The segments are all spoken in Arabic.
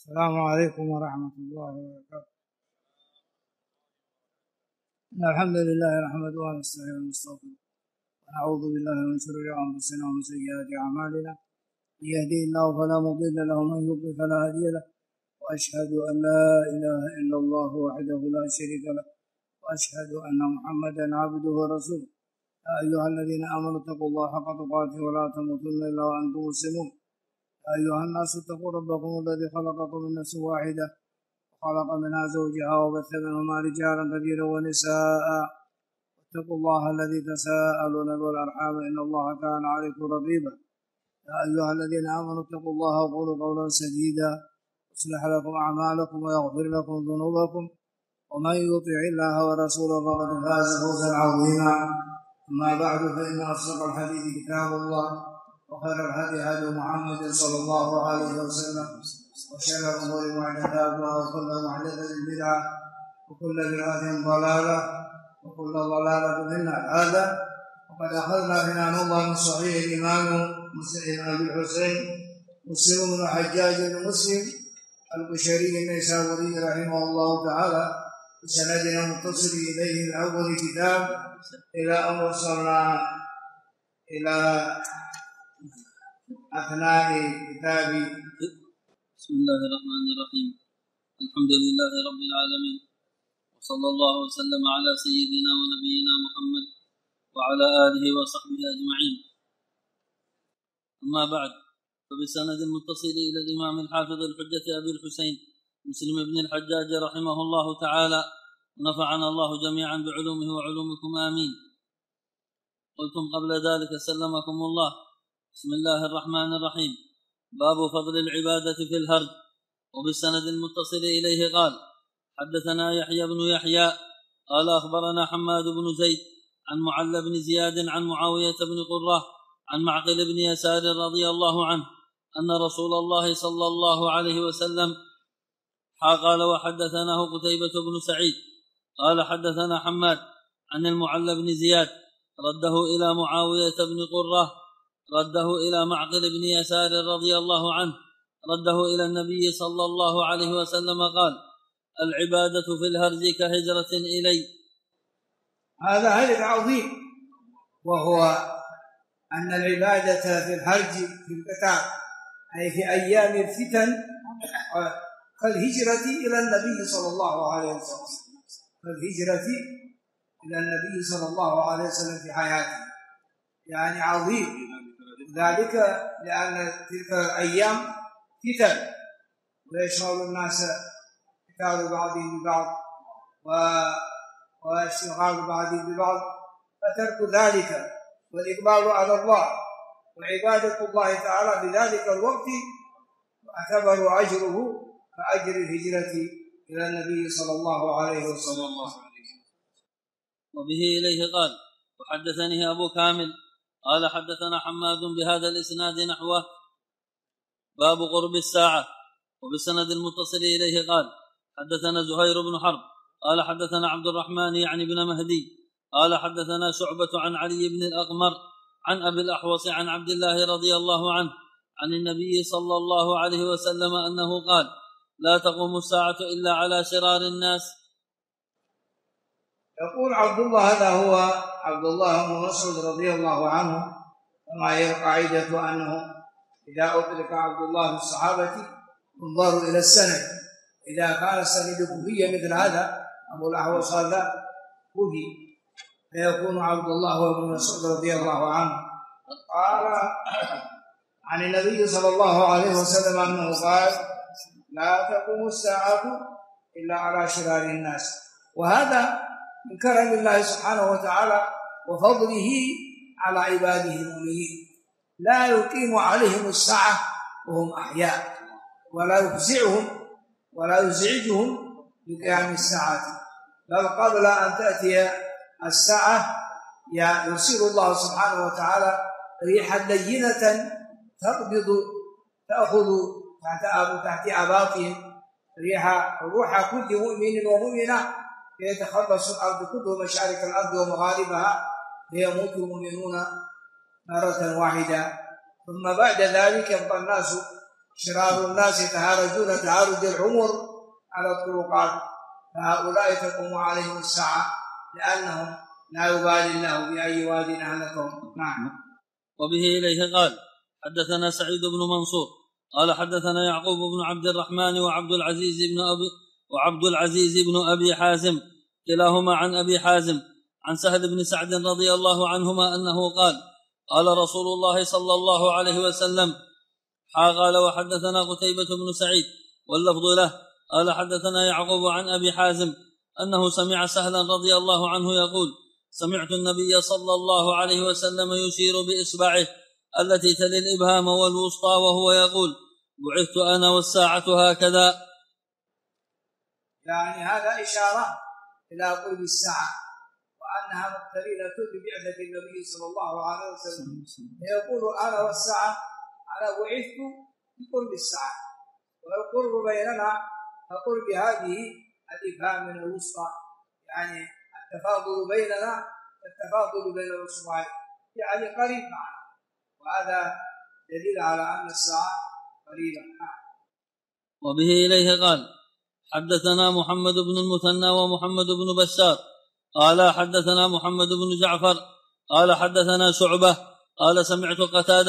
السلام عليكم ورحمة الله وبركاته. إن الحمد لله نحمده ونستعينه ونستغفره ونعوذ بالله من شرور أنفسنا ومن سيئات أعمالنا. من يهده الله فلا مضل له ومن يضلل فلا هادي له، وأشهد أن لا إله إلا الله وحده لا شريك له، وأشهد أن محمدا عبده ورسوله. يا أيها الذين آمنوا اتقوا الله حق تقاته ولا تموتن إلا وأنتم مسلمون. يا أيها الناس اتقوا ربكم الذي خلقكم من نفس واحدة وخلق منها زوجها وبث منهما رجالا كثيرا ونساء، واتقوا الله الذي تساءلون به والأرحام إن الله كان عليكم رقيبا. يا أيها الذين آمنوا اتقوا الله وقولوا قولا سديدا يصلح لكم أعمالكم ويغفر لكم ذنوبكم، ومن يطع الله ورسوله فقد فاز فوزا عظيما. أما بعد، فإن أصدق الحديث كتاب الله، وخير الهدي هدي محمد صلى الله عليه وسلم، وشر الأمور محدثاتها وكل محدثة بدعة وكل بدعة ضلالة وكل ضلالة في النار. هذا وقد أخذنا في نظام من صحيح الإمام أبي الحسين مسلم بن الحجاج بن مسلم القشيري النيسابوري رحمه الله تعالى بسندنا متصل إليه من أول كتاب إلى أن وصلنا إلى أثناء كتاب. بسم الله الرحمن الرحيم. الحمد لله رب العالمين، وصلى الله وسلم على سيدنا ونبينا محمد وعلى آله وصحبه أجمعين. أما بعد، فبسند متصل إلى الإمام الحافظ الحجة أبي الحسين مسلم بن الحجاج رحمه الله تعالى، ونفعنا الله جميعا بعلومه وعلومكم آمين. قلتم قبل ذلك سلمكم الله. بسم الله الرحمن الرحيم. باب فضل العبادة في الهرج. وبالسند المتصل إليه قال: حدثنا يحيى بن يحيى قال أخبرنا حماد بن زيد عن معل بن زياد عن معاوية بن قرة عن معقل بن يسار رضي الله عنه أن رسول الله صلى الله عليه وسلم قال: وحدثناه قتيبة بن سعيد قال حدثنا حماد عن المعل بن زياد رده إلى معاوية بن قرة رده إلى معقل بن يسار رضي الله عنه رده إلى النبي صلى الله عليه وسلم قال: العبادة في الهرج كهجرة إلي. هذا هدف عظيم، وهو أن العبادة في الهرج في القتال أي في أيام الفتن كالهجرة إلى النبي صلى الله عليه وسلم، كالهجرة إلى النبي صلى الله عليه وسلم في حياته، يعني عظيم ذلك لأن تلك الأيام فتن ويشغل الناس قتال بعضهم ببعض واشتغال بعضهم ببعض، فترك ذلك والإقبال على الله وعبادة الله تعالى في ذلك الوقت اعتبروا أجره كأجر الهجرة إلى النبي صلى الله عليه وسلم. وبه إليه قال: وحدثني أبو كامل قال حدثنا حماد بهذا الإسناد نحوه. باب قرب الساعة. وبالسند المتصل إليه قال: حدثنا زهير بن حرب قال حدثنا عبد الرحمن يعني بن مهدي قال حدثنا شعبة عن علي بن الأقمر عن أبي الأحوص عن عبد الله رضي الله عنه عن النبي صلى الله عليه وسلم أنه قال: لا تقوم الساعة إلا على شرار الناس. يقول عبد الله، هذا هو عبد الله بن مسعود رضي الله عنه، كما هي قاعدة أنه إذا أطلق عبد الله في الصحابة انظروا إلى السند، إذا كان السند كوفيا مثل هذا أبو الأحوص هذا كوفي فيكون عبد الله بن مسعود رضي الله عنه قال عن النبي صلى الله عليه وسلم أنه قال: لا تقوم الساعة إلا على شرار الناس. وهذا من كرم الله سبحانه وتعالى وفضله على عباده المؤمنين، لا يقيم عليهم الساعة وهم أحياء، ولا يفزعهم ولا يزعجهم بقيام الساعة، بل قبل أن تأتي الساعة يرسل الله سبحانه وتعالى ريحا لينة تأخذ تحت أباطهم روح كل مؤمن ومؤمنة، فيتخلص الأرض كله مشارق الأرض ومغاربها، فيموت المؤمنون مرة واحدة، ثم بعد ذلك يبقى الناس شرار الناس يتهارجون تهارج العمر على الطرقات، فهؤلاء تقوم عليهم الساعة لأنهم لا يبالي الله بأي واد أهلكهم. نعم. وبه إليه قال حدثنا سعيد بن منصور قال حدثنا يعقوب بن عبد الرحمن وعبد العزيز بن أبي حازم كلاهما عن أبي حازم عن سهل بن سعد رضي الله عنهما أنه قال قال رسول الله صلى الله عليه وسلم قال وحدثنا قتيبة بن سعيد واللفظ له قال حدثنا يعقوب عن أبي حازم أنه سمع سهلا رضي الله عنه يقول سمعت النبي صلى الله عليه وسلم يشير بإصبعه التي تلي الإبهام والوسطى وهو يقول بعثت أنا والساعة هكذا. يعني هذا إشارة إلى قرب الساعة وأنها مقترنة ببعثة النبي صلى الله عليه وسلم، يقول أنا والساعة أنا بعثت بقرب الساعة، والقرب بيننا كقرب هذه الإبهام من الوسطى، يعني التفاضل بيننا التفاضل بين الأصبعين، يعني قريب معنا، وهذا دليل على أن الساعة قريبة. وبه إليه قال حدثنا محمد بن المثنى ومحمد بن بشار قال حدثنا محمد بن جعفر قال حدثنا شعبة قال سمعت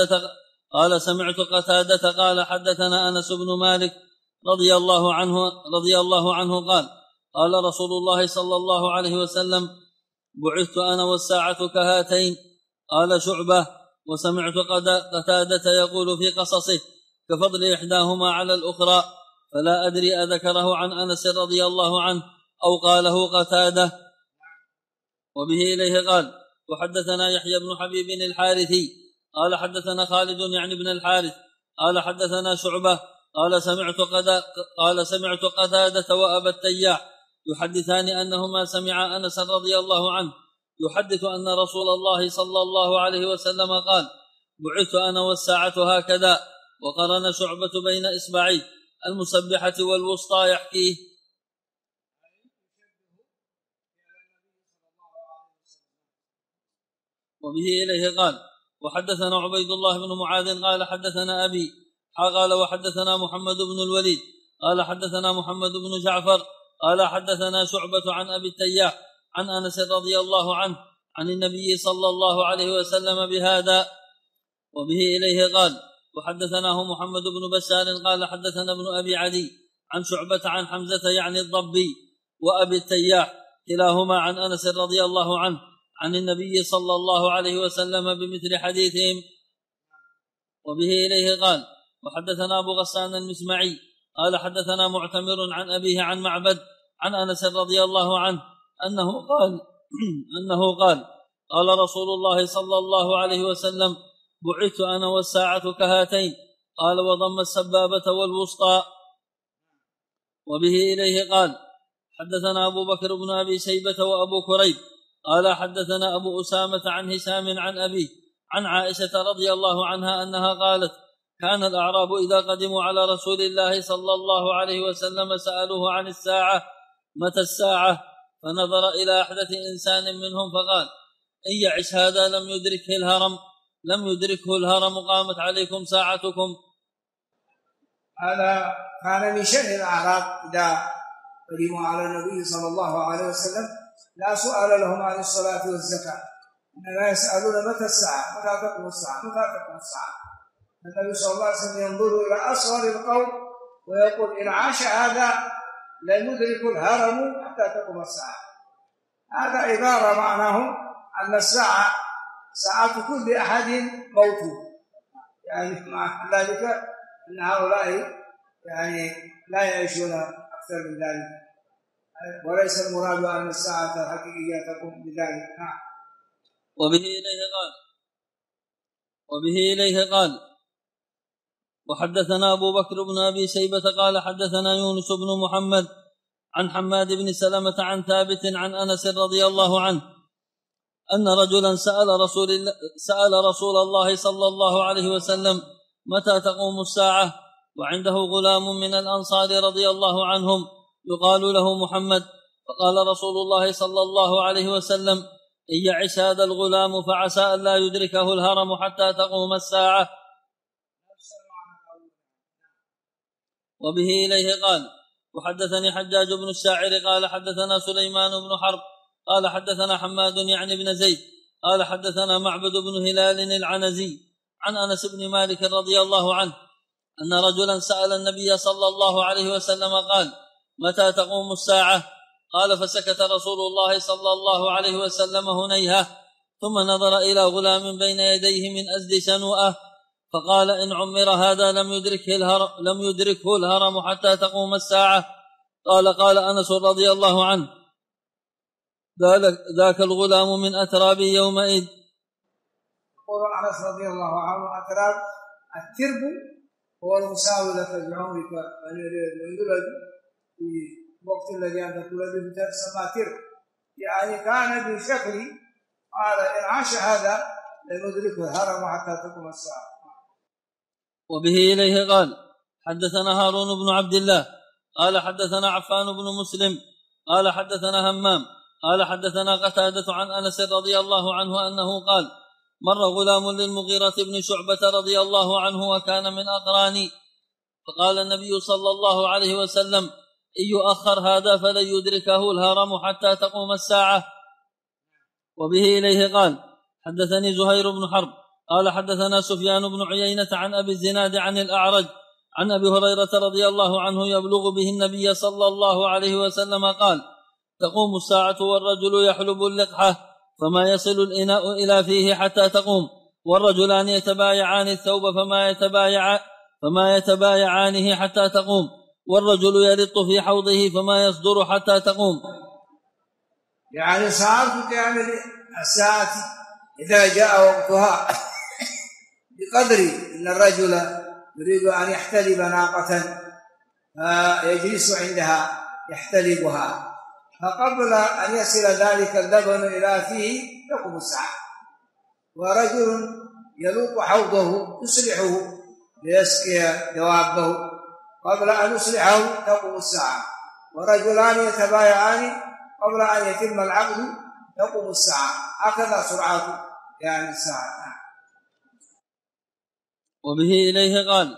قتادة قال حدثنا أنس بن مالك رضي الله عنه قال قال رسول الله صلى الله عليه وسلم بعثت أنا والساعة كهاتين. قال شعبة وسمعت قتادة يقول في قصصه كفضل إحداهما على الأخرى، فلا أدري أذكره عن أنس رضي الله عنه أو قاله قتادة. وبه إليه قال وحدثنا يحيى بن حبيب الحارثي قال حدثنا خالد يعني بن الحارث قال حدثنا شعبة قال سمعت قتادة وأبا التياح يحدثان أنهما سمع أنس رضي الله عنه يحدث أن رسول الله صلى الله عليه وسلم قال بعثت أنا والساعة هكذا، وقرن شعبة بين إصبعي المسبحة والوسطى يحكيه. وبه إليه قال وحدثنا عبيد الله بن معاذ قال حدثنا أبي قال وحدثنا محمد بن الوليد قال حدثنا محمد بن جعفر قال حدثنا شعبة عن أبي التياح عن أنس رضي الله عنه عن النبي صلى الله عليه وسلم بهذا. وبه إليه قال وحدثناه محمد بن بشار قال حدثنا ابن أبي عدي عن شعبة عن حمزة يعني الضبي وأبي التياح كلاهما عن أنس رضي الله عنه عن النبي صلى الله عليه وسلم بمثل حديثهم. وبه إليه قال وحدثنا أبو غسان المسمعي قال حدثنا معتمر عن أبيه عن معبد عن أنس رضي الله عنه أنه قال قال رسول الله صلى الله عليه وسلم بعثت أنا والساعة كهاتين، قال وضم السبابة والوسطى. وبه إليه قال حدثنا أبو بكر بن أبي شيبة وأبو كريب قال حدثنا أبو أسامة عن هشام عن أبيه عن عائشة رضي الله عنها أنها قالت كان الأعراب إذا قدموا على رسول الله صلى الله عليه وسلم سألوه عن الساعة متى الساعة، فنظر إلى أحدث إنسان منهم فقال إن يعش هذا لم يدركه الهرم قامت عليكم ساعتكم. هذا كان من شأن الأعراب إذا قدموا على النبي صلى الله عليه وسلم لا سؤال لهم عن الصلاة والزكاة، إنما يسألون متى الساعة، متى تقوم الساعة. النبي صلى الله عليه وسلم ينظر إلى أصغر القوم ويقول إن عاش هذا لن يدرك الهرم حتى تقوم الساعة. هذا عبارة معناه أن الساعة ساعة كل أحد موته، يعني مع ذلك أن هؤلاء يعني لا يعيشون أكثر من ذلك، وليس المراد أن الساعة الحقيقية تقوم بذلك. وبه إليه قال وحدثنا أبو بكر بن أبي شيبة قال حدثنا يونس بن محمد عن حماد بن سلمة عن ثابت عن أنس رضي الله عنه أن رجلا سأل رسول الله صلى الله عليه وسلم متى تقوم الساعة، وعنده غلام من الأنصار رضي الله عنهم يقال له محمد، فقال رسول الله صلى الله عليه وسلم إن يعش هذا الغلام فعسى أن لا يدركه الهرم حتى تقوم الساعة. وبه إليه قال وحدثني حجاج بن الشاعر قال حدثنا سليمان بن حرب قال حدثنا حماد يعني بن زيد قال حدثنا معبد بن هلال العنزي عن أنس بن مالك رضي الله عنه أن رجلا سأل النبي صلى الله عليه وسلم قال متى تقوم الساعة؟ قال فسكت رسول الله صلى الله عليه وسلم هنيهة ثم نظر إلى غلام بين يديه من أزد شنوءة فقال إن عمر هذا لم يدركه الهرم حتى تقوم الساعة. قال أنس رضي الله عنه ذاك الغلام من أتراب يومئذ. يقول أنس رضي الله عنه أتراب الترب هو المساوي لك بعمرك أن يولد في وقت الذي أنت تولد تسمى ترب، يعني كان بشكل قال إن عاش هذا لندركه الهرم حتى تقوم الساعة. وبه إليه قال حدثنا هارون بن عبد الله قال حدثنا عفان بن مسلم قال حدثنا همام قال حدثنا قتادة عن أنس رضي الله عنه أنه قال مر غلام للمغيرة بن شعبة رضي الله عنه وكان من أقراني فقال النبي صلى الله عليه وسلم إن يؤخر هذا فلن يدركه الهرم حتى تقوم الساعة. وبه إليه قال حدثني زهير بن حرب قال حدثنا سفيان بن عيينة عن أبي الزناد عن الأعرج عن أبي هريرة رضي الله عنه يبلغ به النبي صلى الله عليه وسلم قال تقوم الساعة والرجل يحلب اللقحة فما يصل الإناء إلى فيه حتى تقوم والرجلان يتبايعان الثوب فما يتبايعانه حتى تقوم والرجل يلط في حوضه فما يصدر حتى تقوم. يعني ساعة تعمل الساعة إذا جاء وقتها بقدر أن الرجل يريد أن يحتلب ناقة فيجلس عندها يحتلبها فقبل أن يصل ذلك اللبن إلى فيه تقوم الساعة، ورجل يلوق حوضه يصلحه ليسقي دوابه قبل أن يصلحه تقوم الساعة، ورجلان يتبايعان قبل أن يتم العقد تقوم الساعة، هكذا سرعة يعني الساعة. وبه إليه قال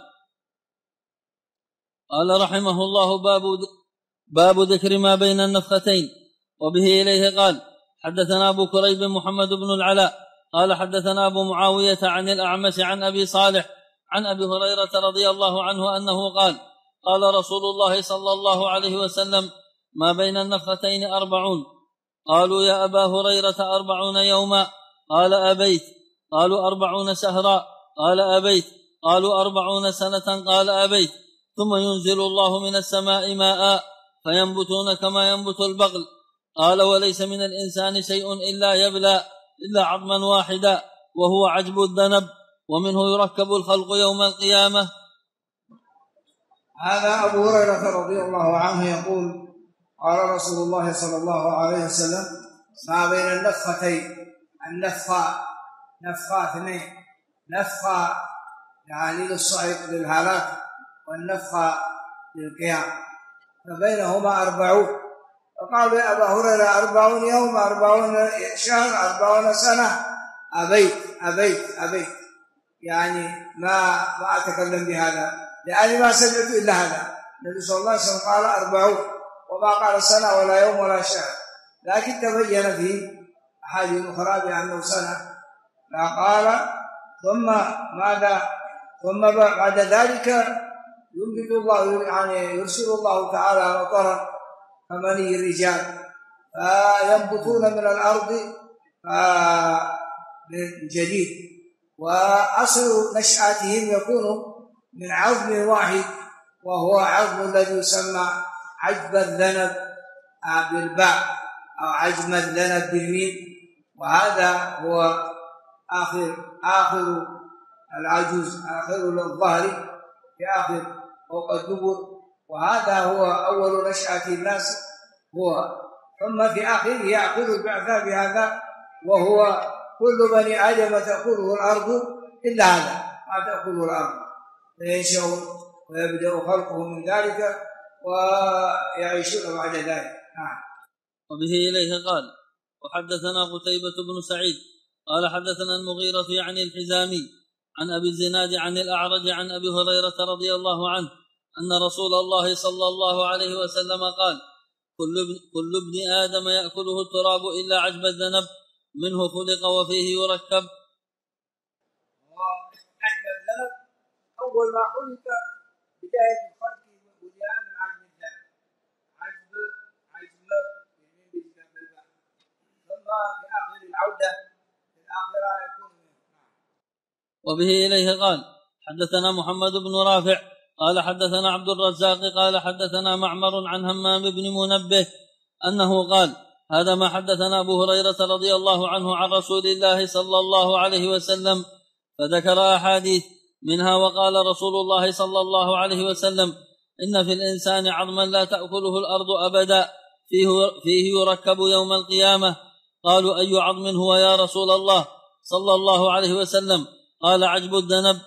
رحمه الله باب ذكر ما بين النفختين. وبه إليه قال حدثنا أبو كريب محمد بن العلاء قال حدثنا أبو معاوية عن الأعمش عن أبي صالح عن أبي هريرة رضي الله عنه أنه قال رسول الله صلى الله عليه وسلم ما بين النفختين 40. قالوا يا أبا هريرة 40 يوما؟ قال أبيت. قالوا 40 شهرا؟ قال أبيت. قالوا 40 سنة؟ قال أبيت. ثم ينزل الله من السماء ماء فينبتون كما ينبت البقل. قال وليس من الإنسان شيء إلا يبلى إلا عظما واحدا وهو عجب الذنب ومنه يركب الخلق يوم القيامة. هذا أبو هريرة رضي الله عنه يقول قال رسول الله صلى الله عليه وسلم ما بين النفختين، نفخة اثنين، نفخة يعني للصعق للهلاك والنفخة للقيام فبينهما 40. فقالوا يا أبا هريرة 40 يوم 40 شهر 40 سنة؟ أبيت يعني ما أتكلم بهذا لأني ما سمعت إلا هذا. النبي صلى الله عليه وسلم قال 40 وما قال سنة ولا يوم ولا شهر، لكن تبين في أحاديث أخرى بأنه سنة. لا قال ثم ماذا؟ ثم بعد ذلك ينبت الله يعني يرسل الله تعالى مطرا كمني الرجال فينبتون من الأرض من جديد، وأصل نشأتهم يكون من عظم واحد وهو عظم الذي يسمى عجب الذنب بالباء أو عجم الذنب بالميم، وهذا هو آخر العجوز، آخر الظهر في آخر فوق الدبر، وهذا هو أول نشأة الناس ثم في آخره يأخذ البعثة بهذا وهو كل بني آدم تأكله الأرض إلا هذا ما تأكله الأرض فينشأون ويبدأ خلقه من ذلك ويعيشون بعد ذلك. وبه إليه قال وحدثنا قتيبة بن سعيد قال حدثنا المغيرة عن الحزامي عن أبي الزناد عن الأعرج عن أبي هريرة رضي الله عنه أن رسول الله صلى الله عليه وسلم قال: كل ابن آدم يأكله التراب إلا عجب الذنب منه خلق وفيه يركب. عجب الذنب أول ما خلق بداية الخلق والبنيان من عجب الذنب، عجب ثم في آخر العودة في الآخرة يكون منه. وبه إليه قال: حدثنا محمد بن رافع قال حدثنا عبد الرزاق قال حدثنا معمر عن همام بن منبه أنه قال: هذا ما حدثنا أبو هريرة رضي الله عنه عن رسول الله صلى الله عليه وسلم، فذكر أحاديث منها: وقال رسول الله صلى الله عليه وسلم: إن في الإنسان عظما لا تأكله الأرض أبدا فيه يركب يوم القيامة. قالوا: أي عظم هو يا رسول الله صلى الله عليه وسلم؟ قال: عجب الذنب.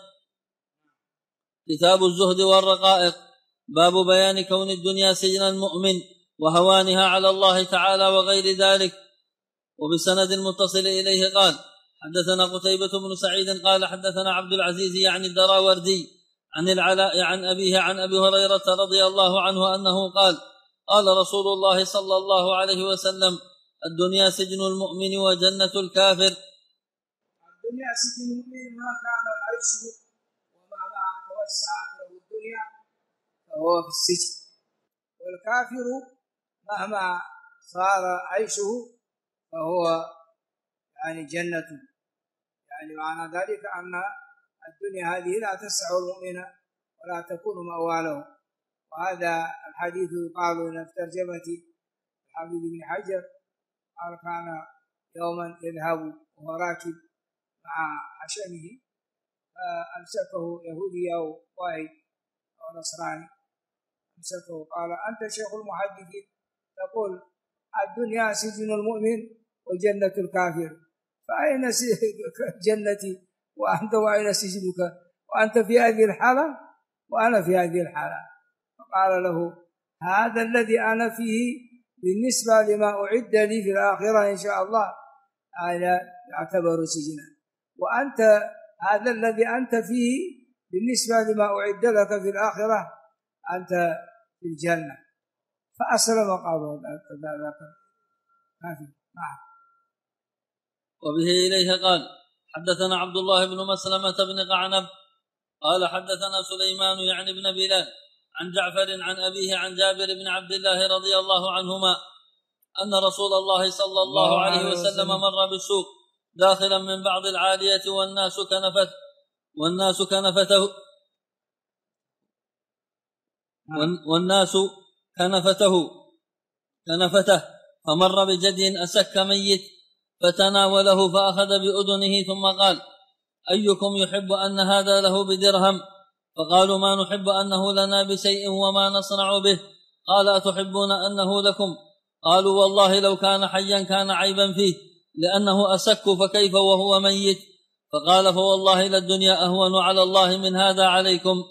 كتاب الزهد والرقائق. باب بيان كون الدنيا سجن المؤمن وهوانها على الله تعالى وغير ذلك. وبسند المتصل إليه قال: حدثنا قتيبة بن سعيد قال حدثنا عبد العزيز يعني الدراوردي عن العلاء عن أبيه عن أبي هريرة رضي الله عنه أنه قال: قال رسول الله صلى الله عليه وسلم: الدنيا سجن المؤمن وجنة الكافر. الدنيا سجن المؤمن ما كان عيشه وما توسعت له الدنيا فهو في السجن، والكافر مهما صار عيشه فهو يعني جنته. يعني معنى ذلك أن الدنيا هذه لا تسع المؤمن ولا تكون مأواله. وهذا الحديث يقال في ترجمة الحافظ بن حجر قال: كان يوما يذهب وهو راكب مع حشمه فأمسكه يهودي أو واحد أو نصراني، أمسكه قال: أنت شيخ المحدثين تقول الدنيا سجن المؤمن وجنة الكافر، فأين جنتي وأنت وأين سجنك؟ وأنت في هذه الحالة وأنا في هذه الحالة. فقال له: هذا الذي أنا فيه بالنسبة لما أعد لي في الآخرة إن شاء الله هذا يعتبر سجنا، وأنت هذا الذي أنت فيه بالنسبة لما أعد لك في الآخرة أنت في الجنة. فأسلم قالوا ذاك كافر. وبه إليه قال: حدثنا عبد الله بن مسلمة بن قعنب قال حدثنا سليمان يعني بن بلال عن جعفر عن أبيه عن جابر بن عبد الله رضي الله عنهما أن رسول الله صلى الله عليه وسلم مر بالسوق داخلا من بعض العالية والناس كنفته فمر بجدي أسك ميت فتناوله فأخذ بأذنه ثم قال: أيكم يحب أن هذا له بدرهم؟ فقالوا: ما نحب أنه لنا بشيء وما نصنع به. قال: أتحبون أنه لكم؟ قالوا: والله لو كان حيا كان عيبا فيه لأنه أسك، فكيف وهو ميت؟ فقال: فوالله للدنيا أهون على الله من هذا عليكم.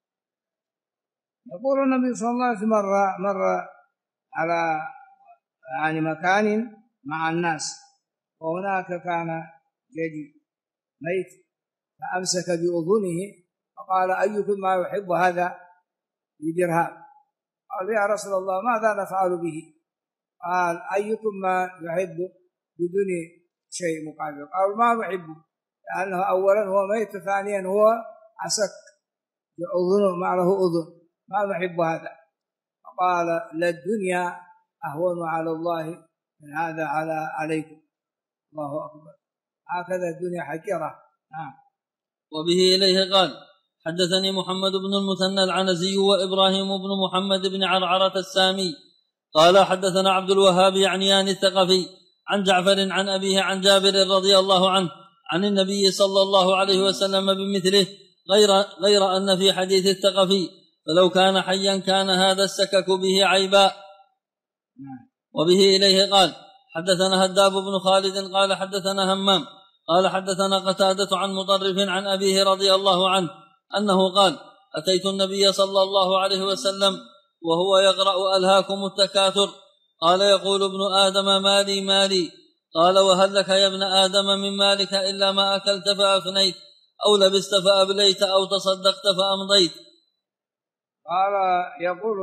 يقول النبي صلى الله عليه وسلم مر على يعني مكان مع الناس، وهناك كان جدي ميت فأمسك بأذنه فقال: أيكم ما يحب هذا بدرهم؟ قال: يا رسول الله ماذا نفعل به؟ قال: أيكم ما يحب بدون شيء مقابل؟ قال: ما نحبه، لأنه أولا هو ميت، ثانيا هو عسك بأذنه ما له أذن، ما نحب هذا. فقال: للدنيا أهون على الله من هذا عليكم. الله أكبر. هكذا الدنيا حقيرة. وبه إليه قال: حدثني محمد بن المثنى العنزي وإبراهيم بن محمد بن عرعرة السامي قال حدثنا عبد الوهاب يعنيان الثقفي عن جعفر عن أبيه عن جابر رضي الله عنه عن النبي صلى الله عليه وسلم بمثله غير أن في حديث الثقفي: فلو كان حيا كان هذا السكك به عيبا. وبه إليه قال: حدثنا هداب بن خالد قال حدثنا همام قال حدثنا قتادة عن مطرف عن أبيه رضي الله عنه أنه قال: أتيت النبي صلى الله عليه وسلم وهو يقرأ: ألهاكم التكاثر. قال: يقول ابن آدم: مالي مالي. قال: وهل لك يا ابن آدم من مالك إلا ما أكلت فأفنيت أو لبست فأبليت أو تصدقت فأمضيت؟ قال يقول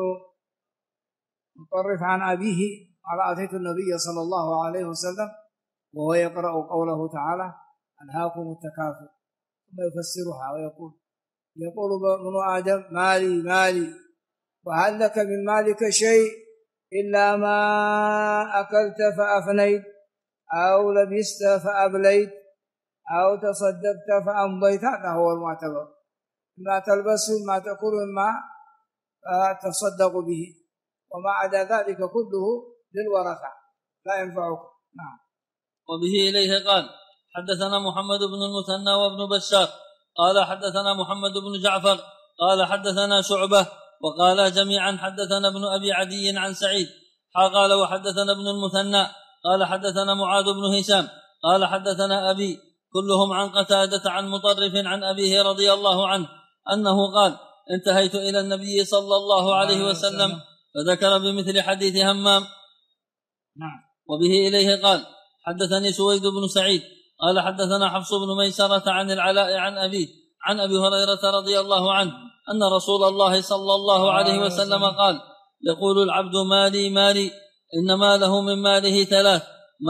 مطرف عن أبيه قال أتيت النبي صلى الله عليه وسلم وهو يقرأ قوله تعالى ألهاكم التكاثر، ثم يفسرها ويقول ابن آدم مالي مالي، وهل لك من مالك شيء إلا ما أكلت فأفنيت أو لبست فأبليت أو تصدقت فأمضيت. هذا هو المعتبر، ما تلبس ما تأكل مما تصدق به، وما عدا ذلك كله للورثة لا ينفعك. نعم. وبه إليه قال حدثنا محمد بن المثنى وابن بشار قال حدثنا محمد بن جعفر قال حدثنا شعبة وقال جميعا حدثنا ابن أبي عدي عن سعيد قال وحدثنا ابن المثنى قال حدثنا معاذ بن هشام قال حدثنا أبي كلهم عن قتادة عن مطرف عن أبيه رضي الله عنه أنه قال انتهيت إلى النبي صلى الله عليه وسلم فذكر بمثل حديث همام. وبه إليه قال حدثني سويد بن سعيد قال حدثنا حفص بن ميسرة عن العلاء عن أبيه عن أبي هريرة رضي الله عنه أن رسول الله صلى الله عليه وسلم قال يقول العبد مالي مالي إنما له من ماله ثلاث: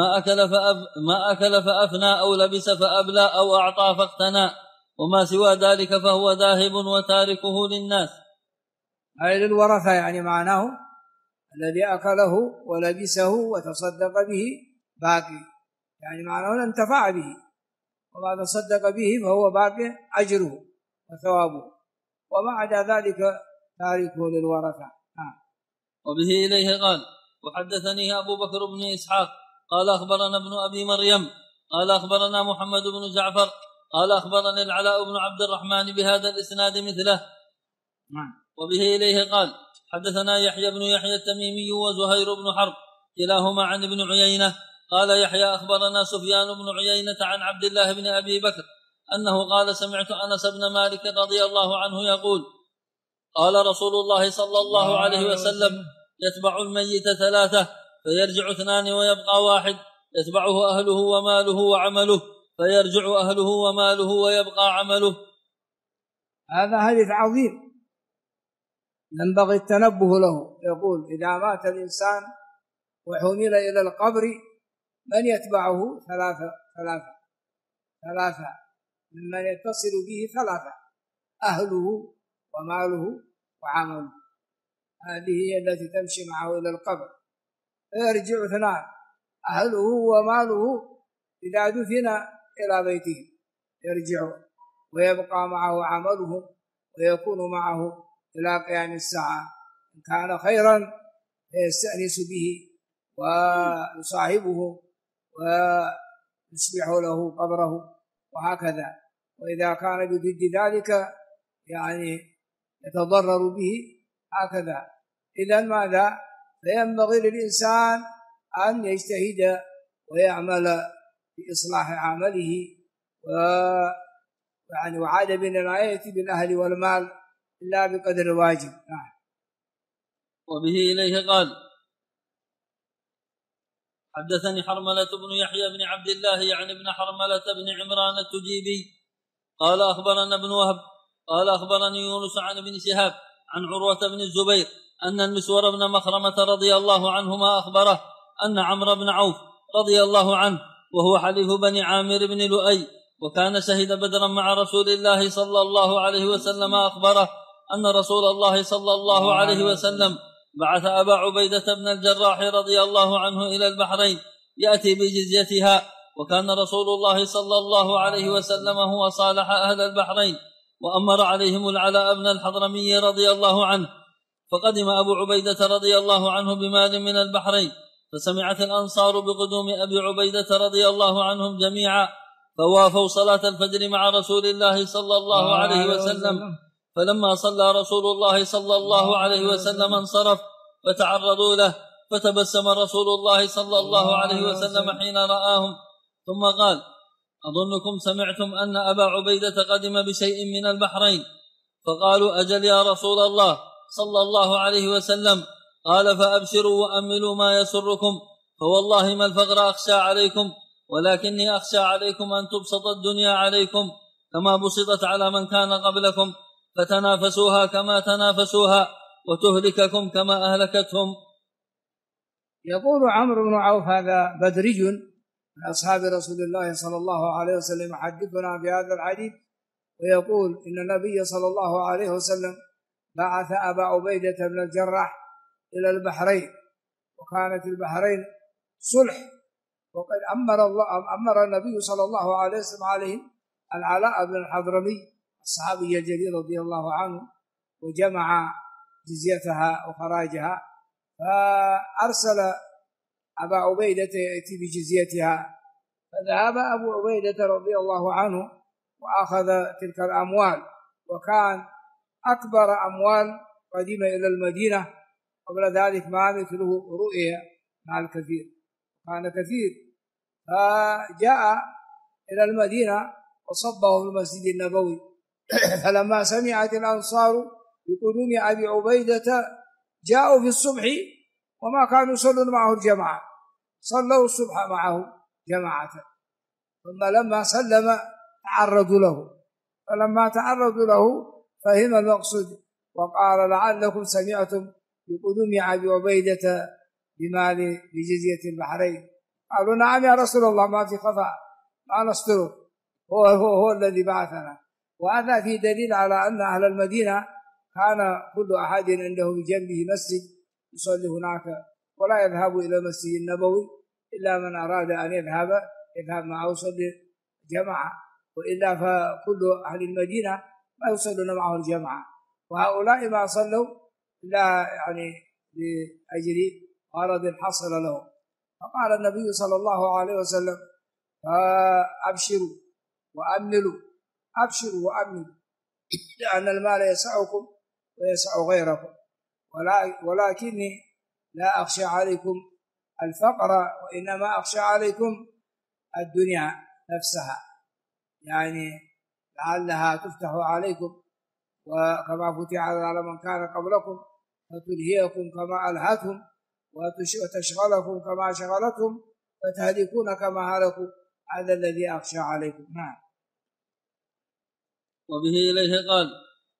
ما أكل فأفنى أو لبس فأبلى أو أعطى فاقتنى، وما سوى ذلك فهو ذاهب وتاركه للناس. أي للورثة، يعني معناه الذي أكله ولبسه وتصدق به باقي، يعني معناه انتفع به، وما تصدق به فهو باقي أجره وثوابه، وما عدا ذلك تاركه للورثة. وبه إليه قال وحدثني أبو بكر بن إسحاق قال أخبرنا ابن أبي مريم قال أخبرنا محمد بن جعفر قال أخبرني العلاء بن عبد الرحمن بهذا الإسناد مثله. وبه إليه قال حدثنا يحيى بن يحيى التميمي وزهير بن حرب كلاهما عن ابن عيينة قال يحيى أخبرنا سفيان بن عيينة عن عبد الله بن أبي بكر أنه قال سمعت أنس بن مالك رضي الله عنه يقول قال رسول الله صلى الله عليه وسلم يتبع الميت ثلاثة فيرجع اثنان ويبقى واحد، يتبعه أهله وماله وعمله فيرجع أهله وماله ويبقى عمله. هذا حديث عظيم ينبغي التنبه له. يقول إذا مات الإنسان وحمل إلى القبر من يتبعه ثلاثة ممن يتصل به ثلاثة: أهله وماله وعمله. هذه هي التي تمشي معه إلى القبر. فيرجع اثنان: أهله وماله إذا دفن إلى بيته يرجع، ويبقى معه عمله ويكون معه إلى قيام الساعة. إن كان خيرا فيستأنس به ويصاحبه ويصبح له قبره، وهكذا. وإذا كان بضد ذلك يعني يتضرر به، هكذا. إذن ماذا؟ فينبغي للإنسان أن يجتهد ويعمل بإصلاح عمله وعدم العناية بالأهل والمال إلا بقدر الواجب. وبه إليه قال حدثني حرملة بن يحيى بن عبد الله يعني ابن حرملة بن عمران التجيبي قال أخبرنا ابن وهب قال أخبرني يونس عن ابن شهاب عن عروة بن الزبير أن المسور بن مخرمة رضي الله عنهما أخبره أن عمرو بن عوف رضي الله عنه وهو حليف بني عامر بن لؤي وكان شهد بدرا مع رسول الله صلى الله عليه وسلم أخبره أن رسول الله صلى الله عليه وسلم بعث أبا عبيدة بن الجراح رضي الله عنه إلى البحرين يأتي بجزيتها، وكان رسول الله صلى الله عليه وسلم هو صالح أهل البحرين وأمر عليهم العلاء بن الحضرمي رضي الله عنه. فقدم أبو عبيدة رضي الله عنه بمال من البحرين، فسمعت الأنصار بقدوم أبي عبيدة رضي الله عنهم جميعا، فوافوا صلاة الفجر مع رسول الله صلى الله عليه وسلم. فلما صلى رسول الله صلى الله عليه وسلم انصرف فتعرضوا له، فتبسم رسول الله صلى الله عليه وسلم حين رآهم ثم قال: أظنكم سمعتم أن أبا عبيدة قدم بشيء من البحرين. فقالوا: أجل يا رسول الله صلى الله عليه وسلم. قال: فأبشروا وأملوا ما يسركم، فوالله ما الفقر أخشى عليكم، ولكني أخشى عليكم أن تبسط الدنيا عليكم كما بسطت على من كان قبلكم، فتنافسوها كما تنافسوها وتهلككم كما أهلكتهم. يقول عمرو بن عوف هذا بدري من أصحاب رسول الله صلى الله عليه وسلم يحدثنا بهذا الحديث، ويقول إن النبي صلى الله عليه وسلم بعث أبا عبيدة بن الجراح إلى البحرين، وكانت البحرين صلح، وقد أمر النبي صلى الله عليه وسلم عليهم العلاء بن الحضرمي الصحابي الجليل رضي الله عنه، وجمع جزيتها وخراجها، فأرسل أبا عبيدة يأتي بجزيتها، فذهب أبو عبيدة رضي الله عنه وأخذ تلك الأموال، وكان أكبر أموال قديمة إلى المدينة، قبل ذلك ما مثله رؤية مع الكثير، كان كثير، فجاء إلى المدينة وصبه في المسجد النبوي. فلما سمعت الأنصار بقدوم أبي عبيدة جاءوا في الصبح، وما كانوا يصلون معه الجماعة، صلوا الصبح معه جماعة، ثم لما سلم تعرضوا له، فلما تعرضوا له فهم المقصود، وقال لعلكم سمعتم بقدوم أبي عبيدة بمال بجزية البحرين. قالوا نعم يا رسول الله، ما في خفاء، ما نستره، هو الذي بعثنا. وهذا في دليل على أن أهل المدينة كان كل أحد عنده بجنبه مسجد يصلي هناك، ولا يذهب إلى المسجد النبوي إلا من أراد أن يذهب معه يصلي جماعة، وإلا فكل أهل المدينة ما يصلون معه الجماعة، وهؤلاء ما صلوا إلا يعني لأجل غرض حصل لهم. فقال النبي صلى الله عليه وسلم أبشروا وأملوا، أبشروا وأملوا، لأن المال يسعكم ويسع غيركم، ولكني لا أخشى عليكم الفقر، وإنما أخشى عليكم الدنيا نفسها، يعني لعلها تفتح عليكم وكما فتح على من كان قبلكم، فتلهيكم كما ألهتهم وتشغلكم كما شغلتهم، فتهلكون كما هلكوا، هذا الذي أخشى عليكم. نعم. وبه إليه قال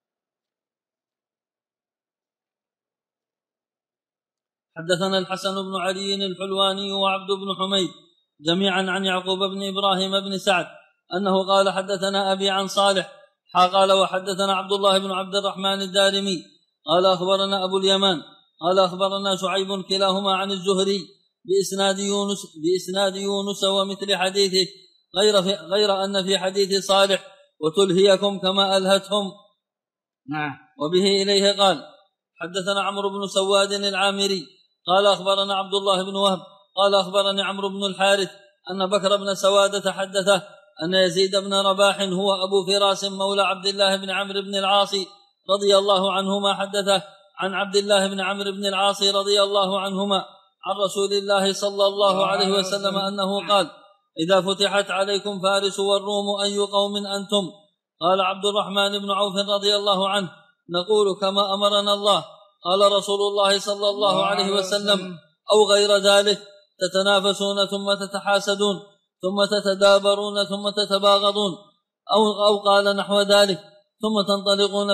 حدثنا الحسن بن علي الحلواني وعبد بن حميد جميعا عن يعقوب بن إبراهيم بن سعد أنه قال حدثنا أبي عن صالح قال وحدثنا عبد الله بن عبد الرحمن الدارمي قال أخبرنا أبو اليمان قال أخبرنا شعيب كلاهما عن الزهري بإسناد يونس ومثل حديثه، غير أن في حديث صالح وتلهيكم كما ألهتهم. وبه إليه قال حدثنا عمرو بن سواد العامري قال أخبرنا عبد الله بن وهب قال أخبرني عمرو بن الحارث أن بكر بن سوادة حدثه أن يزيد بن رباح هو أبو فراس مولى عبد الله بن عمرو بن العاص رضي الله عنهما حدثه عن عبد الله بن عمرو بن العاص رضي الله عنهما عن رسول الله صلى الله عليه وسلم أنه قال إذا فتحت عليكم فارس والروم أي قوم أنتم؟ قال عبد الرحمن بن عوف رضي الله عنه نقول كما أمرنا الله. قال رسول الله صلى الله عليه وسلم أو غير ذلك، تتنافسون ثم تتحاسدون ثم تتدابرون ثم تتباغضون، أو قال نحو ذلك، ثم تنطلقون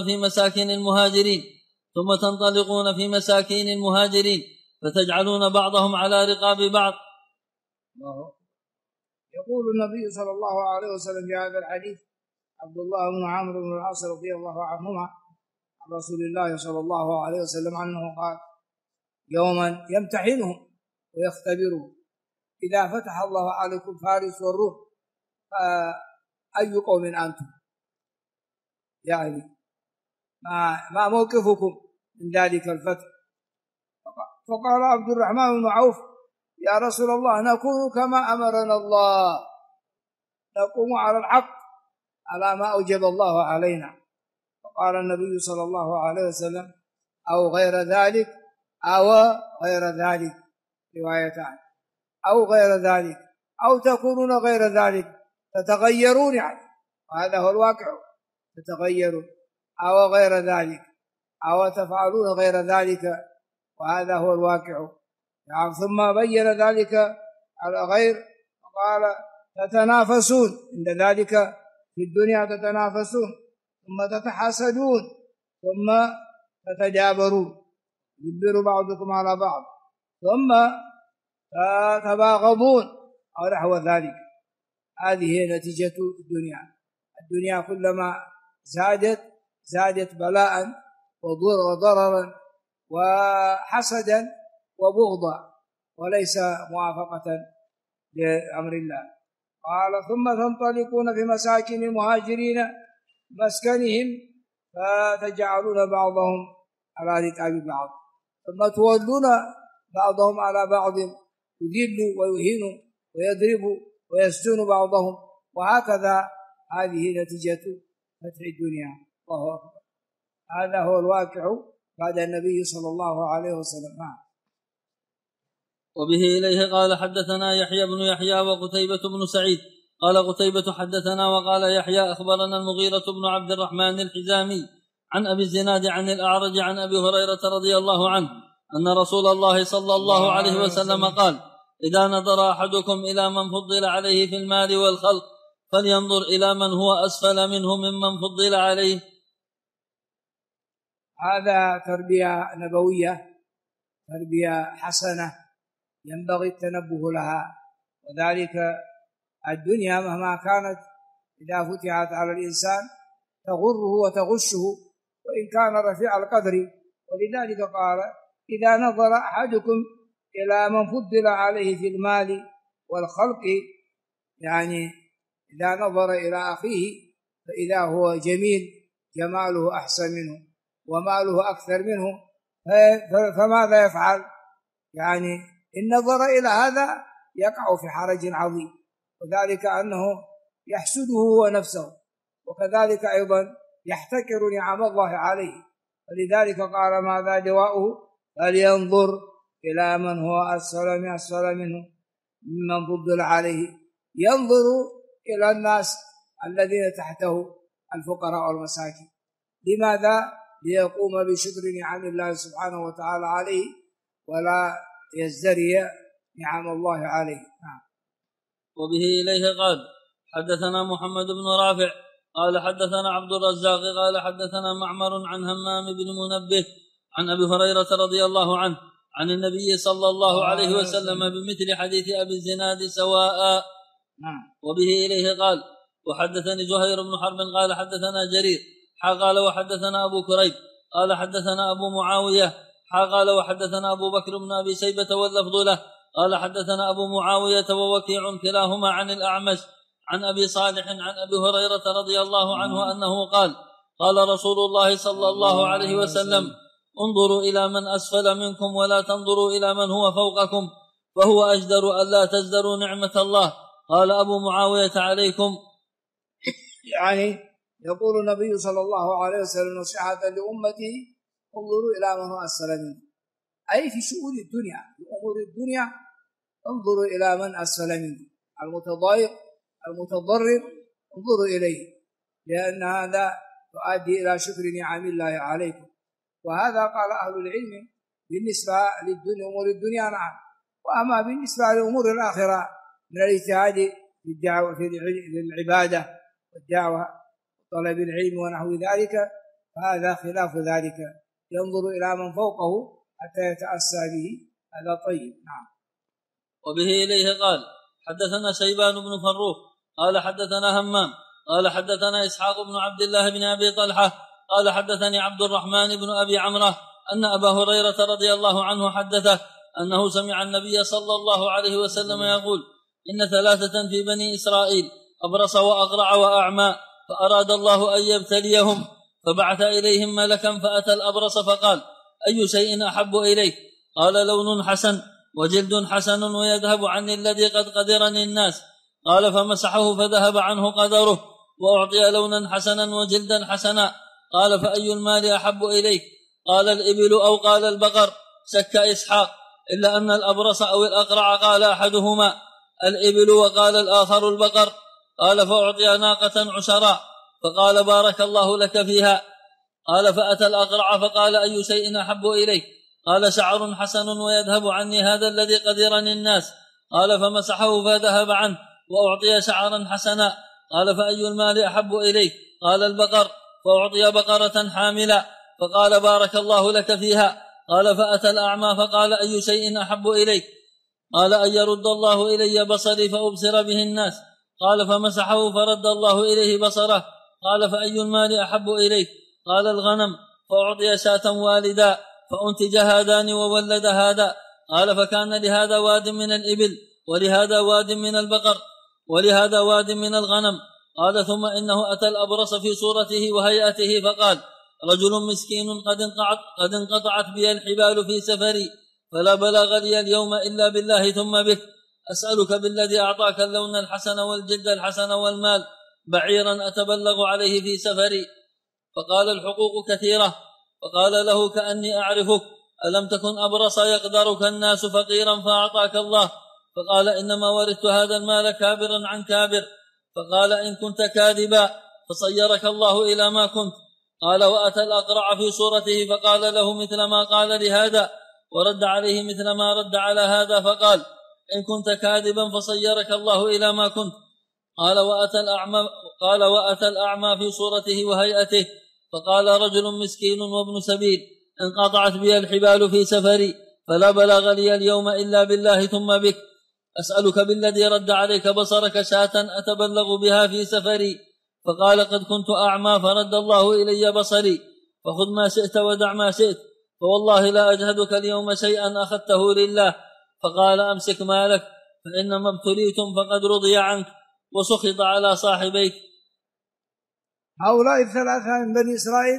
في مساكين المهاجرين فتجعلون بعضهم على رقاب بعض. يقول النبي صلى الله عليه وسلم في هذا الحديث عبد الله بن عمرو بن العاص رضي الله عنهما عن رسول الله صلى الله عليه وسلم أنه قال يوما يمتحنهم ويختبرهم، إذا فتح الله عليكم فارس والروم فأي قوم أنتم؟ يعني ما موقفكم من ذلك الفتح؟ فقال عبد الرحمن بن عوف يا رسول الله نكون كما أمرنا الله، نقوم على الحق على ما أوجب الله علينا. فقال النبي صلى الله عليه وسلم أو غير ذلك، أو غير ذلك، روايتان، أو غير ذلك، أو تكونون غير ذلك، تتغيرون، يعني وهذا هو الواقع، تتغيرون، أو غير ذلك، أو تفعلون غير ذلك، وهذا هو الواقع. يعني ثم بين ذلك على غير، قال تتنافسون عند ذلك في الدنيا، تتنافسون ثم تتحاسدون ثم تتجابرون يدبر بعضكم على بعض ثم تباغضون أو نحو ذلك. هذه هي نتيجة الدنيا كلما زادت بلاء وضررا وحسدا وبغضا وليس موافقة لأمر الله. قال ثم تنطلقون في مساكن المهاجرين مسكنهم فتجعلون بعضهم على ركاب بعض ثم تولون بعضهم على بعض يذلوا ويهينوا ويضربوا ويسجن بعضهم، وهكذا هذه نتيجة فتح الدنيا. الله أكبر. هذا هو الواقع بعد النبي صلى الله عليه وسلم. وبه إليه قال حدثنا يحيى بن يحيى وقتيبة بن سعيد قال قتيبة حدثنا وقال يحيى أخبرنا المغيرة بن عبد الرحمن الحزامي عن أبي الزناد عن الأعرج عن أبي هريرة رضي الله عنه أن رسول الله صلى الله عليه وسلم قال إذا نظر أحدكم إلى من فضل عليه في المال والخلق فلينظر إلى من هو أسفل منه ممن فضل عليه. هذا تربية نبوية، تربية حسنة ينبغي التنبه لها. وذلك الدنيا مهما كانت إذا فتحت على الإنسان تغره وتغشه وإن كان رفيع القدر. ولذلك قال إذا نظر أحدكم إلى من فضل عليه في المال والخلق، يعني إذا نظر إلى أخيه فإذا هو جميل جماله أحسن منه وماله أكثر منه فماذا يفعل؟ يعني إن نظر إلى هذا يقع في حرج عظيم، وذلك أنه يحسده هو نفسه وكذلك أيضا يحتكر نعم الله عليه. ولذلك قال ماذا دواؤه؟ فلينظر إلى من هو أسفل منه ممن فضل عليه. ينظر إلى الناس الذين تحته الفقراء والمساكين. لماذا؟ ليقوم بشكر نعم الله سبحانه وتعالى عليه ولا يزدري نعم الله عليه. وبه إليه قال حدثنا محمد بن رافع قال حدثنا عبد الرزاق قال حدثنا معمر عن همام بن منبه عن أبي هريرة رضي الله عنه عن النبي صلى الله عليه وسلم بمثل حديث أبي الزناد سواء. وبه إليه قال وحدثني زهير بن حرب قال حدثنا جرير قال وحدثنا أبو كريب قال حدثنا أبو معاوية قال وحدثنا أبو بكر بن أبي شيبة واللفظ له قال حدثنا أبو معاوية ووكيع كلاهما عن الأعمش عن أبي صالح عن أبي هريرة رضي الله عنه أنه قال قال رسول الله صلى الله عليه وسلم انظروا إلى من أسفل منكم ولا تنظروا إلى من هو فوقكم فهو أجدر ألا تزدروا نعمة الله. قال أبو معاوية عليكم. يعني يقول النبي صلى الله عليه وسلم نصيحة لأمته انظروا إلى من هو أسفل منكم، أي في شؤون الدنيا في أمور الدنيا انظروا إلى من أسفل منكم، المتضايق المتضرر انظروا إليه، لأن هذا يؤدي إلى شكر نعم الله عليكم. وهذا قال أهل العلم بالنسبة للدنيا أمور الدنيا نعم. وأما بالنسبة لأمور الآخرة من الاجتهاد في الدعوة في العبادة والدعوة وطلب العلم ونحو ذلك فهذا خلاف ذلك، ينظر إلى من فوقه حتى يتأسى به، هذا طيب. نعم. وبه إليه قال حدثنا شيبان بن فروخ قال حدثنا همام قال حدثنا إسحاق بن عبد الله بن أبي طلحة قال حدثني عبد الرحمن بن أبي عمرة أن أبا هريرة رضي الله عنه حدثه أنه سمع النبي صلى الله عليه وسلم يقول إن ثلاثة في بني إسرائيل أبرص وأقرع وأعمى فأراد الله أن يبتليهم فبعث إليهم ملكا فأتى الأبرص فقال أي شيء أحب إليك؟ قال لون حسن وجلد حسن ويذهب عني الذي قد قدرني الناس. قال فمسحه فذهب عنه قدره وأعطي لونا حسنا وجلدا حسنا. قال فأي المال أحب إليك؟ قال الإبل أو قال البقر. شك إسحاق إلا أن الأبرص أو الأقرع قال أحدهما الإبل وقال الآخر البقر. قال فأعطي ناقة عشراء فقال بارك الله لك فيها. قال فأتى الأقرع فقال أي شيء أحب إليك؟ قال شعر حسن ويذهب عني هذا الذي قدرني الناس. قال فمسحه فذهب عنه وأعطي شعرا حسنا. قال فأي المال أحب إليك؟ قال البقر. فأعطي بقرة حاملا فقال بارك الله لك فيها. قال فأتى الأعمى فقال أي شيء أحب إليك؟ قال أن يرد الله إلي بصري فأبصر به الناس. قال فمسحه فرد الله إليه بصره. قال فأي المال أحب إليك؟ قال الغنم. فأعطي شاة والدا فأنتج هذان وولد هذا. قال فكان لهذا واد من الإبل ولهذا واد من البقر ولهذا واد من الغنم. قال ثم إنه أتى الأبرص في صورته وهيئته فقال رجل مسكين قد انقطعت بي الحبال في سفري فلا بلغ لي اليوم إلا بالله ثم بك أسألك بالذي أعطاك اللون الحسن والجد الحسن والمال بعيرا أتبلغ عليه في سفري. فقال الحقوق كثيرة. فقال له كأني أعرفك ألم تكن أبرص يقدرك الناس فقيرا فأعطاك الله؟ فقال إنما ورثت هذا المال كابرا عن كابر. فقال إن كنت كاذبا فصيرك الله إلى ما كنت. قال وأتى الأقرع في صورته فقال له مثل ما قال لهذا ورد عليه مثل ما رد على هذا. فقال إن كنت كاذبا فصيرك الله إلى ما كنت. قال وأتى الأعمى في صورته وهيئته فقال رجل مسكين وابن سبيل انقطعت بي الحبال في سفري فلا بلغ لي اليوم إلا بالله ثم بك أسألك بالذي رد عليك بصرك شاة أتبلغ بها في سفري. فقال قد كنت أعمى فرد الله إلي بصري فخذ ما شئت ودع ما شئت فوالله لا أجهدك اليوم شيئا أخذته لله. فقال أمسك مالك فإنما ابتليتم فقد رضي عنك وسخط على صاحبيك. هؤلاء الثلاثة من بني إسرائيل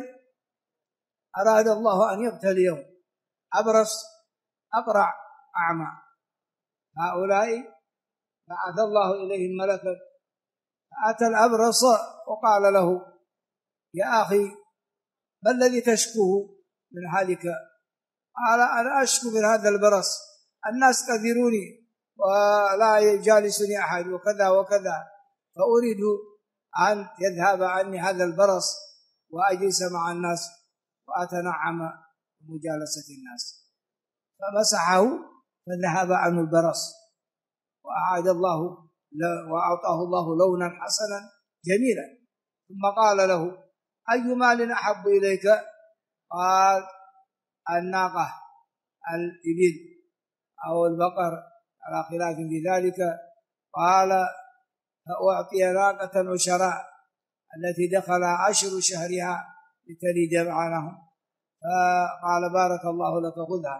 أراد الله أن يبتليهم، أبرص أقرع أعمى. هؤلاء بعث الله إليهم ملكا فأتى الأبرص وقال له يا أخي ما الذي تشكوه من حالك؟ قال أنا أشكو من هذا البرص، الناس كثيروني ولا يجالسني أحد وكذا وكذا، فأريد أن يذهب عني هذا البرص وأجلس مع الناس وأتنعم بمجالسة الناس. فمسحه فذهب عنه البرص وأعاد الله وأعطاه الله لونا حسنا جميلا. ثم قال له أي مال أحب إليك؟ قال الناقة، الإبل أو البقر على خلاف في ذلك. قال فأعطي ناقة عشراء التي دخل 10 شهرها لتلد معهم. فقال بارك الله لك خذها.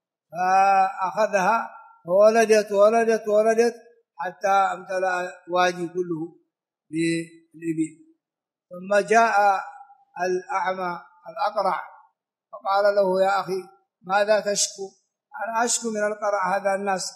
فأخذها وولدت حتى امتلأ الوادي كله بالإبل. ثم جاء الأعمى الأقرع فقال له يا أخي ماذا تشكو؟ أنا أشكو من القرع، هذا الناس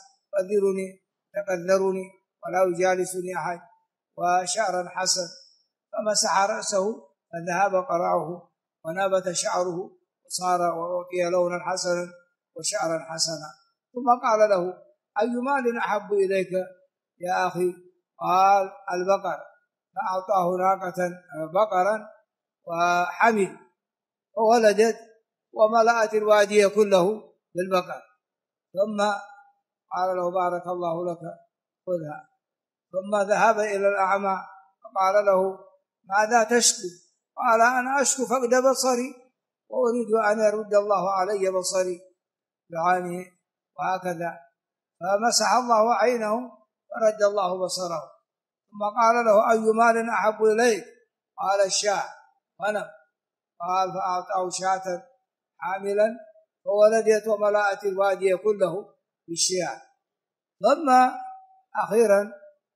تقذروني ولا يجالسني أحد، وشعرا حسن. فمسح رأسه فذهب قرعه ونبت شعره وصار وأعطي لونا حسنا وشعرا حسنا. ثم قال له أي مال أحب إليك يا أخي؟ قال البقر. فأعطاه ناقة بقرا وحمل وولدت وملأت الوادي كله بالبقر. ثم قال له بارك الله لك خذها. ثم ذهب إلى الأعمى فقال له ماذا تشكو؟ قال أنا أشكو فقد بصري وأريد أن يرد الله علي بصري بعينه وهكذا. فمسح الله عينه فرد الله بصره. ثم قال له أي مال أحب إليك؟ قال الشاة غنم. قال فأعطاه شاة حاملا وولدت وملأت الوادي كله بالشياه. ثم أخيرا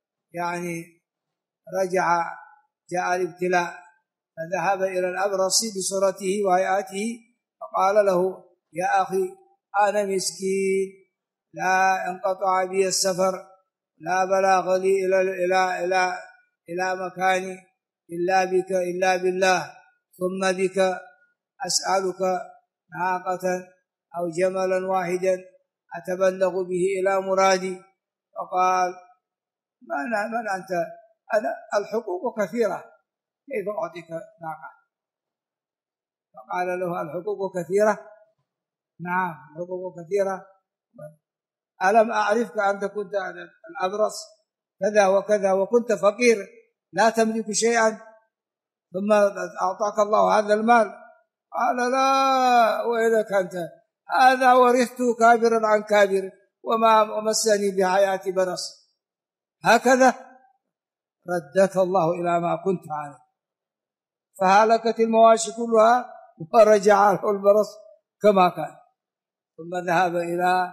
جاء الابتلاء فذهب إلى الأبرص بصورته وهيئته فقال له يا أخي أنا مسكين لا انقطع بي السفر لا بلاغ لي إلى مكاني إلا بك إلا بالله ثم بك أسألك ناقة أو جملا واحدا أتبلغ به إلى مرادي. فقال من أنت؟ أنا الحقوق كثيرة كيف أعطيك ناقة؟ فقال له الحقوق كثيرة. نعم الحقوق كثيرة. ألم أعرفك أنت كنت الأبرص كذا وكذا وكنت فقير لا تملك شيئا ثم أعطاك الله هذا المال؟ قال لا، ويلك أنت، هذا ورثته كابرا عن كابر وما مسني بحياتي برص. هكذا ردك الله إلى ما كنت عليه، فهلكت المواشي كلها ورجع له البرص كما كان. ثم ذهب إلى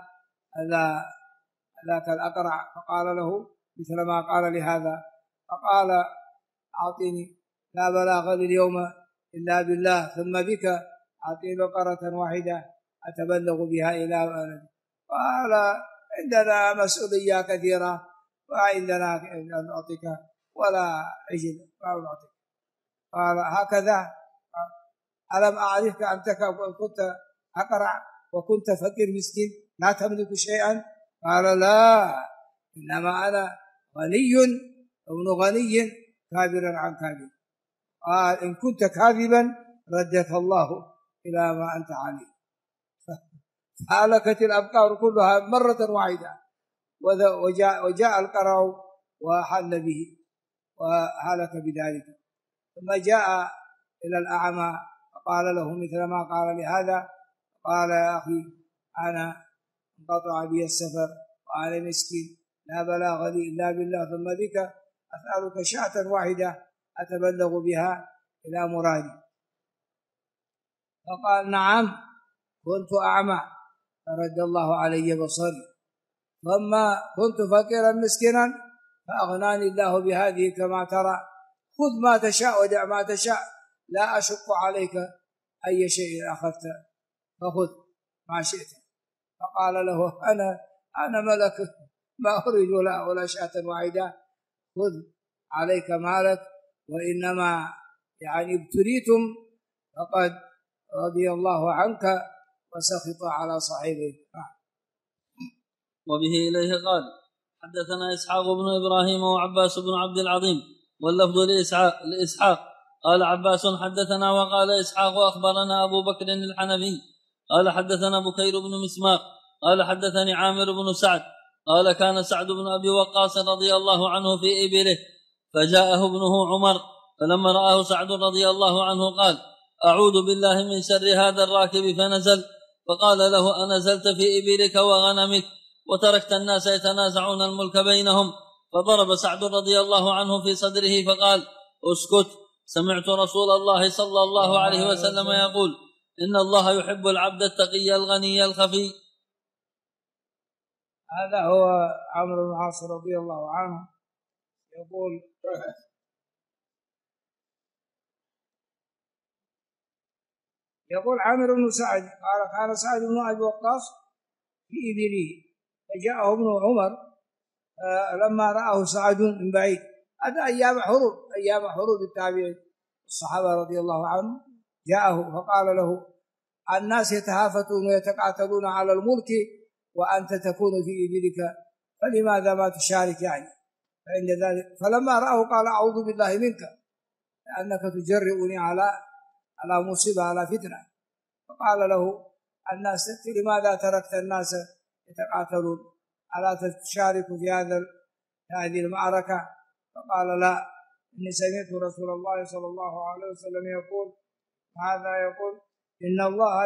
ذاك الأقرع فقال له مثل ما قال لهذا، فقال أعطيني، لا بلاغ لي اليوم إلا بالله، ثم بك، أعطي بقرة واحدة أتبلغ بها إلى بلدي. قال عندنا مسؤولية كثيرة وعندنا أن أعطيك ولا عجل ما أعطيك. قال هكذا؟ ألم أعرفك أنت كنت أقرع وكنت فقير مسكين لا تملك شيئا؟ قال لا، إنما أنا غني ابن غني كابرا عن كابر. قال إن كنت كاذبا ردك الله إلى ما أنت عليه. فهلكت الأبقار كلها مرة واحدة، وجاء القرع وحل به وهلك بذلك. ثم جاء إلى الأعمى فقال له مثل ما قال لهذا، قال يا أخي أنا انقطع بي السفر وأنا مسكين لا بلاغ لي إلا بالله، ثم بك أسألك شاة واحدة أتبلغ بها إلى مرادي. فقال نعم كنت أعمى فرد الله علي بصري، ثم كنت فقيرا مسكنا فأغناني الله بهذه كما ترى، خذ ما تشاء ودع ما تشاء، لا أشق عليك أي شيء أخذت فخذ ما شئت. فقال له أنا ملك ما أريد ولا شاة واحدة، خذ عليك مالك، وإنما يعني ابتليتم فقد رضي الله عنك وسخط على صاحبه. وبه إليه قال حدثنا إسحاق بن إبراهيم وعباس بن عبد العظيم، واللفظ لإسحاق قال عباس حدثنا، وقال إسحاق أخبرنا أبو بكر الحنفي قال حدثنا بكير بن مسمار قال حدثني عامر بن سعد قال كان سعد بن أبي وقاص رضي الله عنه في إبله، فجاءه ابنه عمر، فلما رآه سعد رضي الله عنه قال أعوذ بالله من شر هذا الراكب، فنزل، فقال له أنزلت في إبلك وغنمك وتركت الناس يتنازعون الملك بينهم؟ فضرب سعد رضي الله عنه في صدره فقال اسكت، سمعت رسول الله صلى الله عليه وسلم يقول إن الله يحب العبد التقي الغني الخفي. هذا هو عمرو بن العاص رضي الله عنه يقول عامر بن سعد قال كان سعد بن أبي وقاص في إبله، فجاءه ابن عمر لما رآه سعد من بعيد، هذا أيام حروب التابعين الصحابة رضي الله عنهم، جاءه فقال له الناس يتهافتون ويتقاتلون على الملك وأنت تكون في إبلك، فلماذا ما تشارك يعني؟ فعند ذلك فلما رآه قال أعوذ بالله منك لأنك تجرئني على مصيبة على فتنة. فقال له الناس لماذا تركت الناس يتقاتلون ألا تشارك في هذه المعركة؟ فقال لا، إني سمعت رسول الله صلى الله عليه وسلم يقول هذا يقول إن الله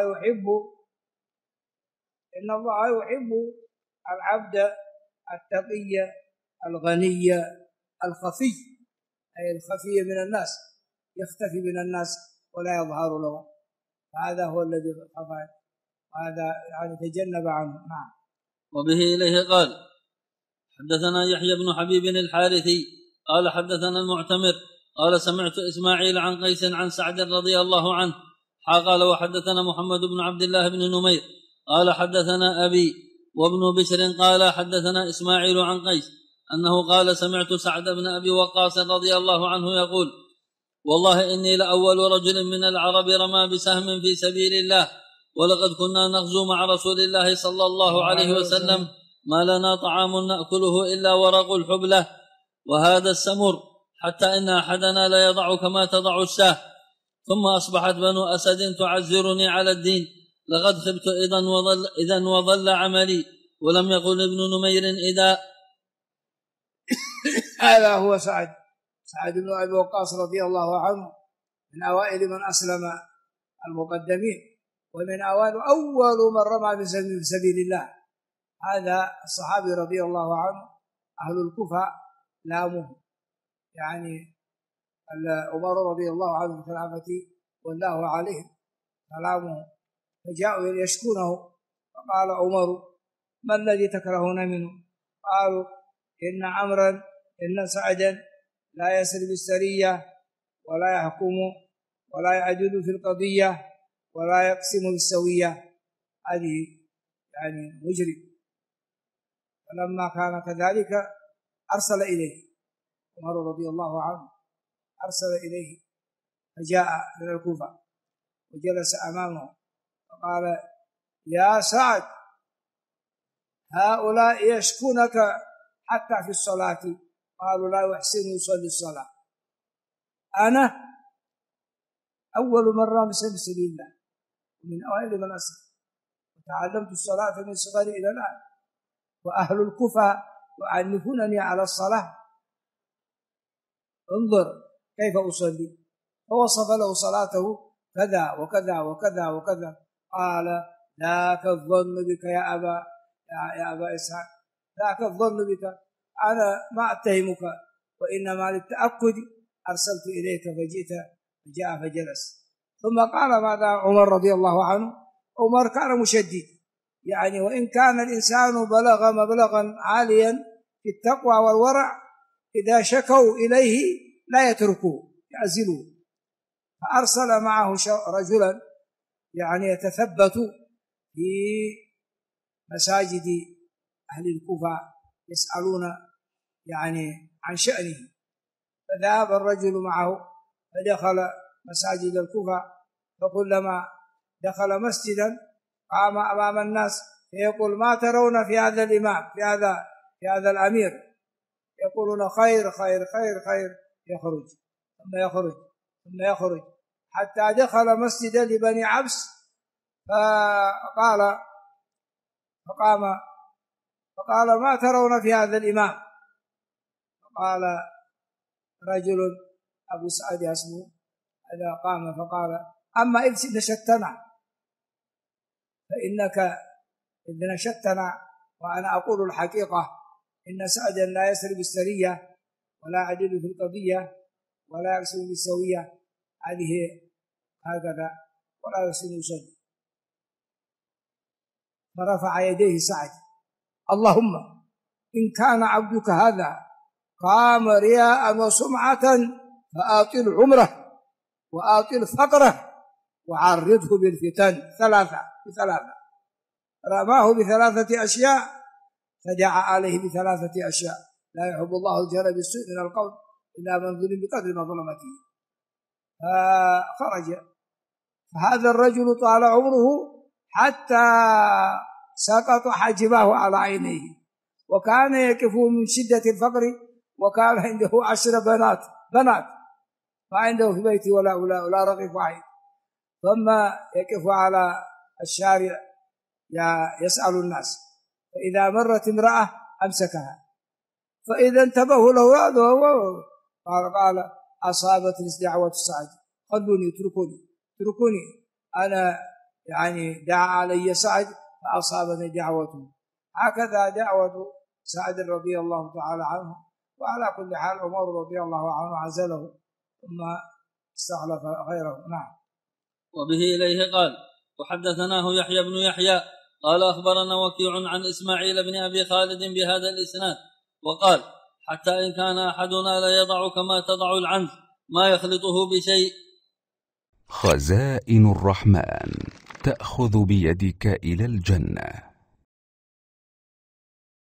يحب العبد التقي الغني الخفي، أي الخفي من الناس، يختفي من الناس ولا يظهر له، هذا هو الذي خفى، هذا يعني تجنب عنه. نعم. وبه إليه قال حدثنا يحيى بن حبيب الحارثي قال حدثنا المعتمر قال سمعت إسماعيل عن قيس عن سعد رضي الله عنه قال وحدثنا محمد بن عبد الله بن نمير قال حدثنا أبي وابن بشر قال حدثنا إسماعيل عن قيس أنه قال سمعت سعد بن أبي وقاص رضي الله عنه يقول والله إني لأول رجل من العرب رمى بسهم في سبيل الله، ولقد كنا نغزو مع رسول الله صلى الله عليه وسلم ما لنا طعام نأكله إلا ورق الحبلة وهذا السمر، حتى إن أحدنا لا يضع كما تضع الشاه، ثم أصبحت بنو أسد تعزرني على الدين، لقد خبت إذن وظل عملي. ولم يقل ابن نمير إذا. هذا هو سعد بن أبي وقاص رضي الله عنه، من أوائل من أسلم المقدمين، ومن أول من رمى في سبيل الله. هذا الصحابي رضي الله عنه أهل الكوفة لاموه، يعني عمر رضي الله عنه بخلافته والله عليهم كلامه، فجاءوا يشكونه، فقال عمر: ما الذي تكرهون منه؟ قالوا: إن عمرا إن سعدا لا يسري بالسرية ولا يحكم ولا يعدل في القضية ولا يقسم بالسوية. هذه يعني مجرم. فلما كان كذلك أرسل إليه عمر رضي الله عنه، أرسل إليه فجاء إلى الكوفة وجلس أمامه فقال: يا سعد، هؤلاء يشكونك حتى في الصلاة، قالوا لا يحسن يصلي الصلاة. أنا أول مرة من سبيل الله ومن أوائل من أسلم، وتعلمت الصلاة من صغري إلى الآن، وأهل الكوفة يعنفونني على الصلاة. انظر كيف أصلي. فوصف له صلاته كذا وكذا وكذا وكذا. قال: ذاك الظن بك يا أبا إسحاق، ذاك الظن بك، أنا ما أتهمك، وإنما للتأكد أرسلت إليك فجاء فجلس. ثم قال ماذا عمر رضي الله عنه؟ عمر كان مشدد، يعني وإن كان الإنسان بلغ مبلغا عاليا في التقوى والورع، إذا شكوا إليه لا يتركوه، يعزلوه. فأرسل معه رجلا يعني يتثبت في مساجد أهل الكوفة يسألون يعني عن شأنه. فذهب الرجل معه فدخل مساجد الكوفة، فكلما دخل مسجدا قام أمام الناس فيقول: ما ترون في هذا الإمام، في هذا الأمير؟ يقولون: خير خير خير خير. يخرج ثم يخرج ثم يخرج حتى دخل مسجدا لبني عبس، فقال: ما ترون في هذا الإمام؟ فقال رجل أبو سعد اسمه، هذا قام فقال: أما إذ نشدتنا، فإنك إذ نشدتنا وأنا أقول الحقيقة، إن سعدا لا يسري بالسرية ولا يعدل في القضية ولا يقسم بالسوية. هذه هكذا ولا يحسن يصلي. فرفع يديه سعد: اللهم إن كان عبدك هذا قام رياء وسمعة فآطل عمره وآطل فقره وعرضه بالفتن. ثلاثة. رماه بثلاثة أشياء، فدعا عليه بثلاثة أشياء: لا يحب الله الجهر بالسوء من القول إلا من ظلم بقدر مظلمته. فخرج. فهذا الرجل طال عمره حتى سقط حاجباه على عينيه، وكان يقف من شدة الفقر، وكان عنده 10 بنات ما عنده في بيته ولا رغيف واحد. ثم يقف على الشارع يسأل الناس، فإذا مرت امرأة أمسكها، فإذا انتبهوا له قال: أصابتني دعوة سعد، خلوني اتركوني أنا، يعني دعا علي سعد فأصابني دعوته. هكذا دعوة سعد رضي الله تعالى عنه. وعلى كل حال عمر رضي الله عنه عزله ثم استخلف غيره. نعم. وبه إليه قال: وحدثناه يحيى بن يحيى قال: أخبرنا وكيع عن إسماعيل بن أبي خالد بهذا الإسناد، وقال: حتى إن كان أحدنا لا يضع كما تضع العنز ما يخلطه بشيء. خزائن الرحمن تأخذ بيدك إلى الجنة.